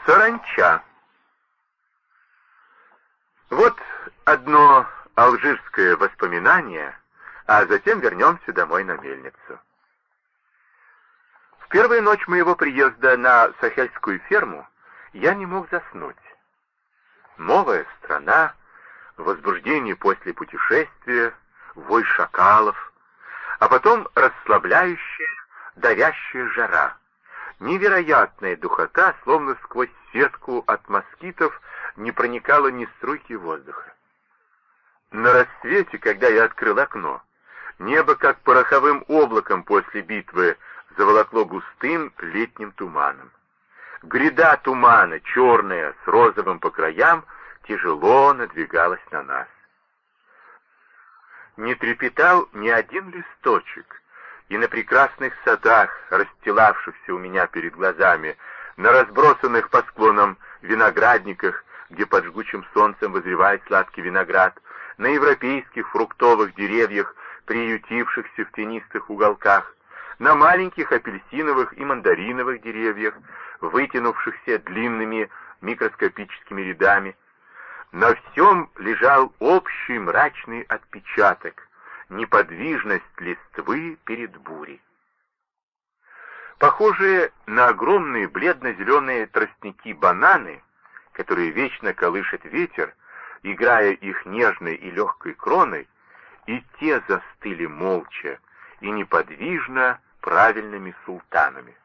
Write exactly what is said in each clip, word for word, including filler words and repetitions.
Саранча. Вот одно алжирское воспоминание, а затем вернемся домой на мельницу. В первую ночь моего приезда на сахельскую ферму я не мог заснуть. Новая страна, возбуждение после путешествия, вой шакалов, а потом расслабляющая, давящая жара. Невероятная духота, словно сквозь сетку от москитов, не проникала ни струйки воздуха. На рассвете, когда я открыл окно, небо, как пороховым облаком после битвы, заволокло густым летним туманом. Гряда тумана, черная, с розовым по краям, тяжело надвигалась на нас. Не трепетал ни один листочек, и на прекрасных садах, расстилавшихся у меня перед глазами, на разбросанных по склонам виноградниках, где под жгучим солнцем возревает сладкий виноград, на европейских фруктовых деревьях, приютившихся в тенистых уголках, на маленьких апельсиновых и мандариновых деревьях, вытянувшихся длинными микроскопическими рядами. На всем лежал общий мрачный отпечаток, неподвижность листвы перед бурей. Похожие на огромные бледно-зеленые тростники-бананы, которые вечно колышет ветер, играя их нежной и легкой кроной, и те застыли молча и неподвижно правильными султанами.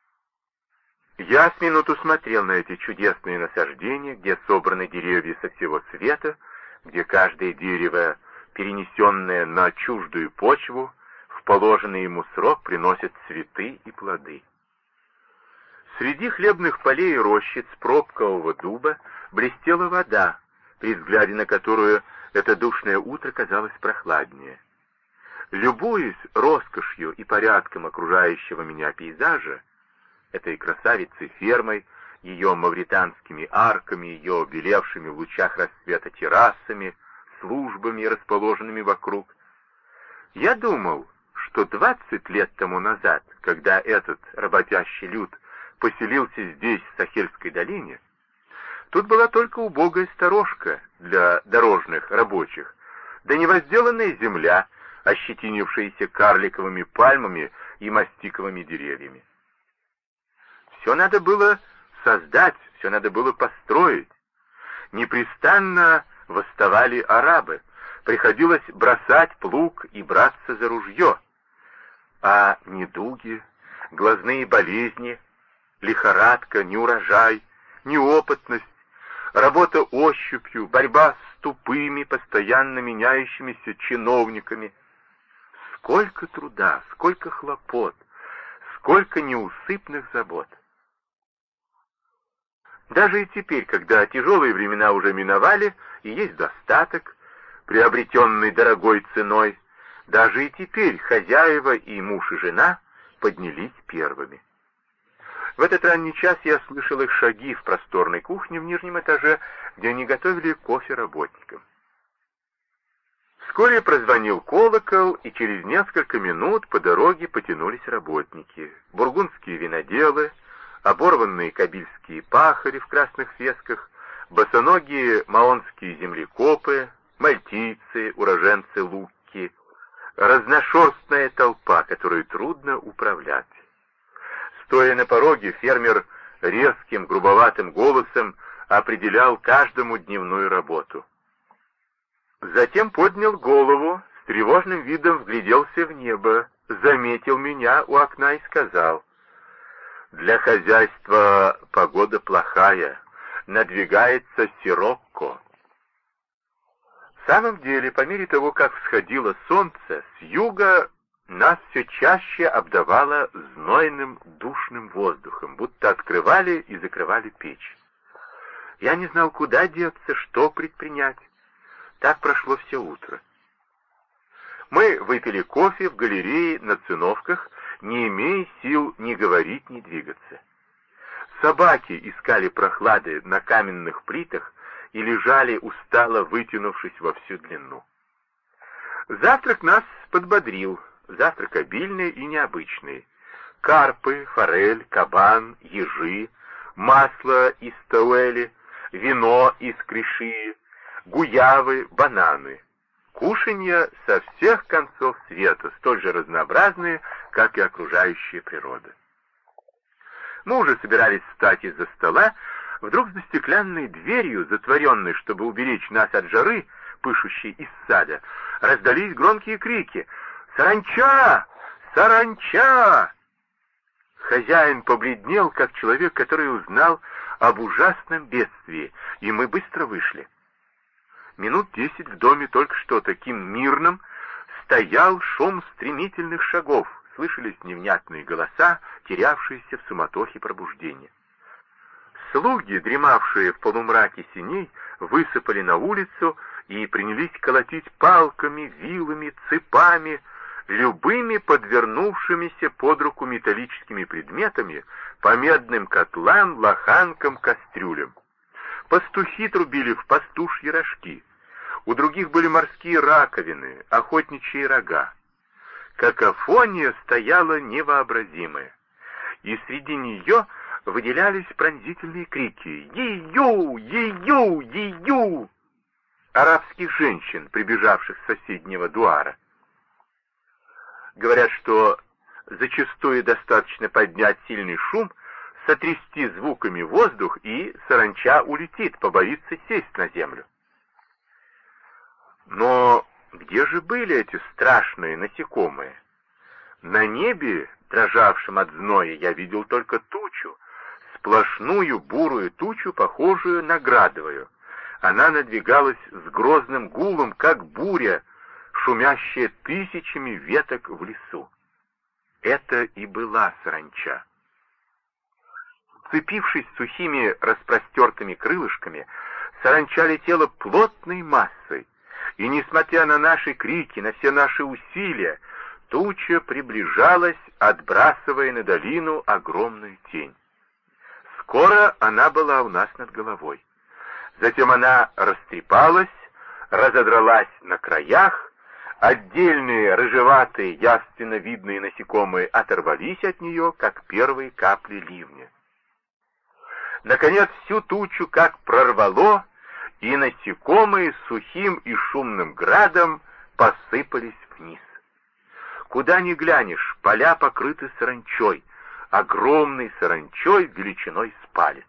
Я с минуту смотрел на эти чудесные насаждения, где собраны деревья со всего света, где каждое дерево, перенесенное на чуждую почву, в положенный ему срок приносит цветы и плоды. Среди хлебных полей и рощиц пробкового дуба блестела вода, при взгляде на которую это душное утро казалось прохладнее. Любуясь роскошью и порядком окружающего меня пейзажа, этой красавицей фермой, ее мавританскими арками, ее белевшими в лучах рассвета террасами, службами, расположенными вокруг, я думал, что двадцать лет тому назад, когда этот работящий люд поселился здесь, в Сахельской долине, тут была только убогая сторожка для дорожных рабочих, да невозделанная земля, ощетинившаяся карликовыми пальмами и мастиковыми деревьями. Все надо было создать, все надо было построить. Непрестанно восставали арабы, приходилось бросать плуг и браться за ружье. А недуги, глазные болезни, лихорадка, неурожай, неопытность, работа ощупью, борьба с тупыми, постоянно меняющимися чиновниками. Сколько труда, сколько хлопот, сколько неусыпных забот. Даже и теперь, когда тяжелые времена уже миновали и есть достаток, приобретенный дорогой ценой, даже и теперь хозяева и муж и жена поднялись первыми. В этот ранний час я слышал их шаги в просторной кухне в нижнем этаже, где они готовили кофе работникам. Вскоре прозвонил колокол, и через несколько минут по дороге потянулись работники, бургундские виноделы, оборванные кабильские пахари в красных фесках, босоногие маонские землекопы, мальтийцы, уроженцы Лукки, разношерстная толпа, которую трудно управлять. Стоя на пороге, фермер резким, грубоватым голосом определял каждому дневную работу. Затем поднял голову, с тревожным видом вгляделся в небо, заметил меня у окна и сказал: «Для хозяйства погода плохая, надвигается сирокко». В самом деле, по мере того, как всходило солнце, с юга нас все чаще обдавало знойным душным воздухом, будто открывали и закрывали печь. Я не знал, куда деться, что предпринять. Так прошло все утро. Мы выпили кофе в галерее на циновках, не имея сил ни говорить, ни двигаться. Собаки искали прохлады на каменных плитах и лежали устало, вытянувшись во всю длину. Завтрак нас подбодрил, завтрак обильный и необычный. Карпы, форель, кабан, ежи, масло из Тауэли, вино из Кришии, гуявы, бананы. Кушанья со всех концов света, столь же разнообразные, как и окружающая природа. Мы уже собирались встать из-за стола, вдруг за стеклянной дверью, затворенной, чтобы уберечь нас от жары, пышущей из сада, раздались громкие крики: «Саранча! Саранча!» Хозяин побледнел, как человек, который узнал об ужасном бедствии, и мы быстро вышли. Минут десять в доме, только что таким мирным, стоял шум стремительных шагов, слышались невнятные голоса, терявшиеся в суматохе пробуждения. Слуги, дремавшие в полумраке сеней, высыпали на улицу и принялись колотить палками, вилами, цепами, любыми подвернувшимися под руку металлическими предметами по медным котлам, лоханкам, кастрюлям. Пастухи трубили в пастушьи рожки. У других были морские раковины, охотничьи рога. Какофония стояла невообразимая, и среди нее выделялись пронзительные крики «Е-ю! Е-ю! Е-ю!» арабских женщин, прибежавших с соседнего дуара. Говорят, что зачастую достаточно поднять сильный шум, сотрясти звуками воздух, и саранча улетит, побоится сесть на землю. Но где же были эти страшные насекомые? На небе, дрожавшем от зноя, я видел только тучу, сплошную бурую тучу, похожую на градовую. Она надвигалась с грозным гулом, как буря, шумящая тысячами веток в лесу. Это и была саранча. Вцепившись сухими распростертыми крылышками, саранча летела плотной массой, и, несмотря на наши крики, на все наши усилия, туча приближалась, отбрасывая на долину огромную тень. Скоро она была у нас над головой. Затем она растрепалась, разодралась на краях, отдельные рыжеватые, явственно видные насекомые оторвались от нее, как первые капли ливня. Наконец всю тучу как прорвало, и насекомые сухим и шумным градом посыпались вниз. Куда ни глянешь, поля покрыты саранчой, огромной саранчой величиной с палец.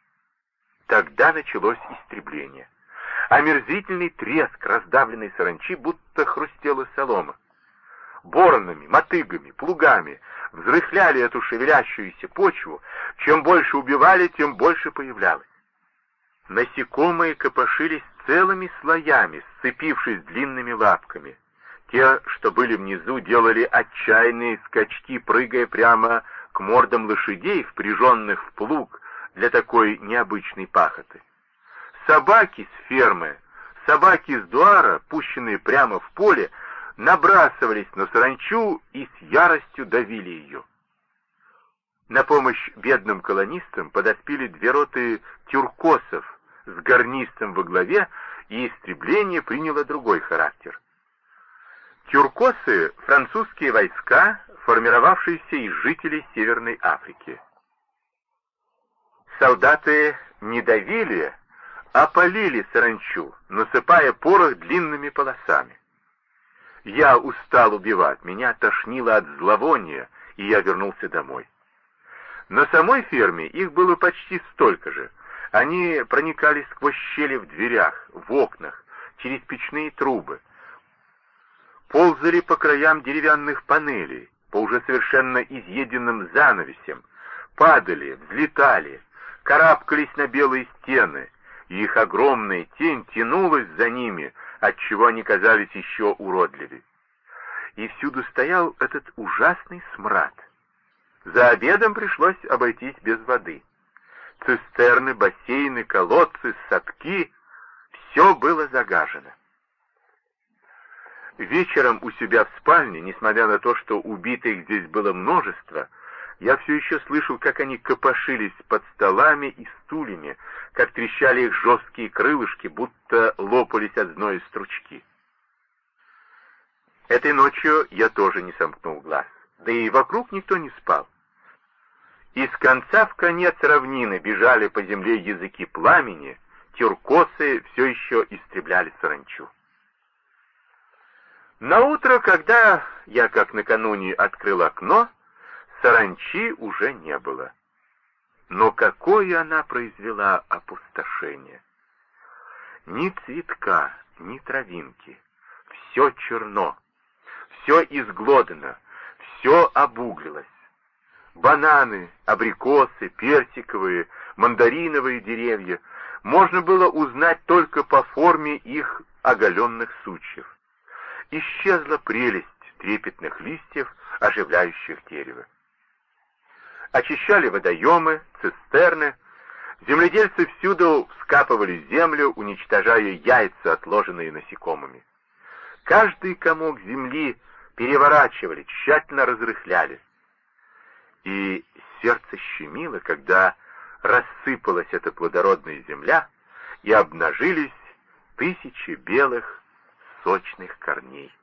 Тогда началось истребление. Омерзительный треск раздавленной саранчи, будто хрустела солома. Боронами, мотыгами, плугами взрыхляли эту шевелящуюся почву. Чем больше убивали, тем больше появлялось. Насекомые копошились целыми слоями, сцепившись длинными лапками. Те, что были внизу, делали отчаянные скачки, прыгая прямо к мордам лошадей, впряженных в плуг для такой необычной пахоты. Собаки с фермы, собаки с дуара, пущенные прямо в поле, набрасывались на саранчу и с яростью давили ее. На помощь бедным колонистам подоспели две роты тюркосов с гарнистом во главе, и истребление приняло другой характер. Тюркосы — французские войска, формировавшиеся из жителей Северной Африки. Солдаты не давили, а полили саранчу, насыпая порох длинными полосами. Я устал убивать, меня тошнило от зловония, и я вернулся домой. На самой ферме их было почти столько же. Они проникали сквозь щели в дверях, в окнах, через печные трубы. Ползали по краям деревянных панелей, по уже совершенно изъеденным занавесям, падали, взлетали, карабкались на белые стены, и их огромная тень тянулась за ними, отчего они казались еще уродливее. И всюду стоял этот ужасный смрад. За обедом пришлось обойтись без воды. Цистерны, бассейны, колодцы, садки — все было загажено. Вечером у себя в спальне, несмотря на то, что убитых здесь было множество, я все еще слышал, как они копошились под столами и стульями, как трещали их жесткие крылышки, будто лопались от зноя стручки. Этой ночью я тоже не сомкнул глаз, да и вокруг никто не спал. Из конца в конец равнины бежали по земле языки пламени, тюркосы все еще истребляли саранчу. Наутро, когда я, как накануне, открыл окно, саранчи уже не было. Но какое она произвела опустошение! Ни цветка, ни травинки. Все черно, все изглодано, все обуглилось. Бананы, абрикосы, персиковые, мандариновые деревья можно было узнать только по форме их оголенных сучьев. Исчезла прелесть трепетных листьев, оживляющих дерево. Очищали водоемы, цистерны. Земледельцы всюду вскапывали землю, уничтожая яйца, отложенные насекомыми. Каждый комок земли переворачивали, тщательно разрыхляли. И сердце щемило, когда рассыпалась эта плодородная земля, и обнажились тысячи белых сочных корней.